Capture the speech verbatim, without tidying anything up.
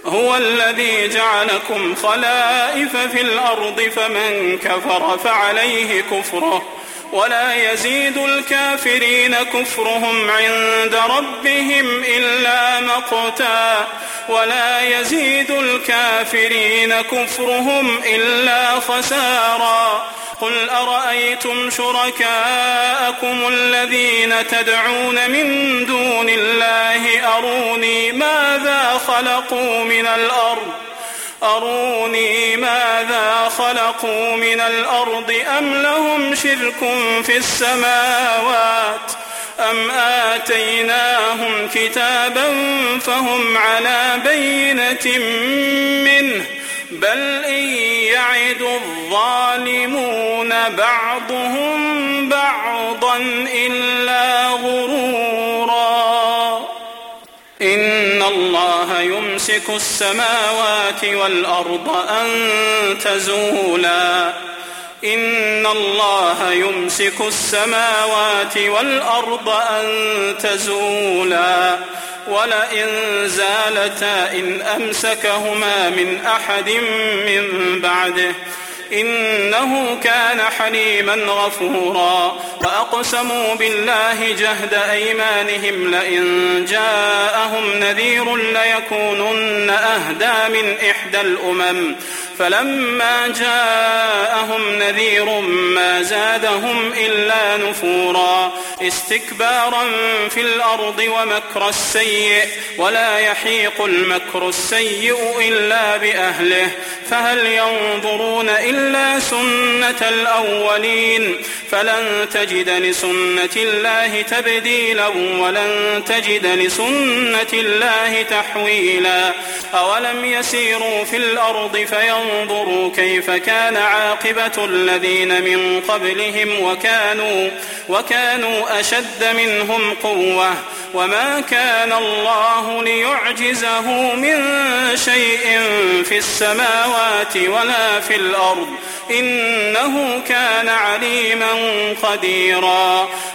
هو الذي جعلكم خلائف في الأرض فمن كفر فعليه كفره ولا يزيد الكافرين كفرهم عند ربهم إلا مقتا ولا يزيد الكافرين كفرهم إلا خسارا قل أرأيتم شركاءكم الذين تدعون من دون الله أروني ماذا خلقوا من الأرض أروني ماذا خلقوا من الأرض أم لهم شرك في السماوات أم آتيناهم كتابا فهم على بينة منه بل إن يعد الظالمون بعضهم بعضا إلا غرورا إن الله يمسك السماوات والأرض أن تزولا إن الله يمسك السماوات والأرض أن تزولا ولئن زالتا إن أمسكهما من أحد من بعده إنه كان حليما غفورا وأقسموا بالله جهد أيمانهم لئن جاءهم نذير ليكونن أهدى من إحدى الأمم فلما جاءهم نذير ما زادهم إلا نفورا استكبارا في الأرض ومكر السيء ولا يحيق المكر السيء إلا بأهله فهل ينظرون إلا سنة الأولين فلن تجد لسنة الله تبديلا ولن تجد لسنة الله تحويلا أولم يسيروا في الأرض فينظروا كيف كان عاقبة الذين من قبلهم وكانوا, وكانوا أشد منهم قوة وما كان الله ليعجزه من شيء في السماوات ولا في الأرض إنه كان عليما قديرا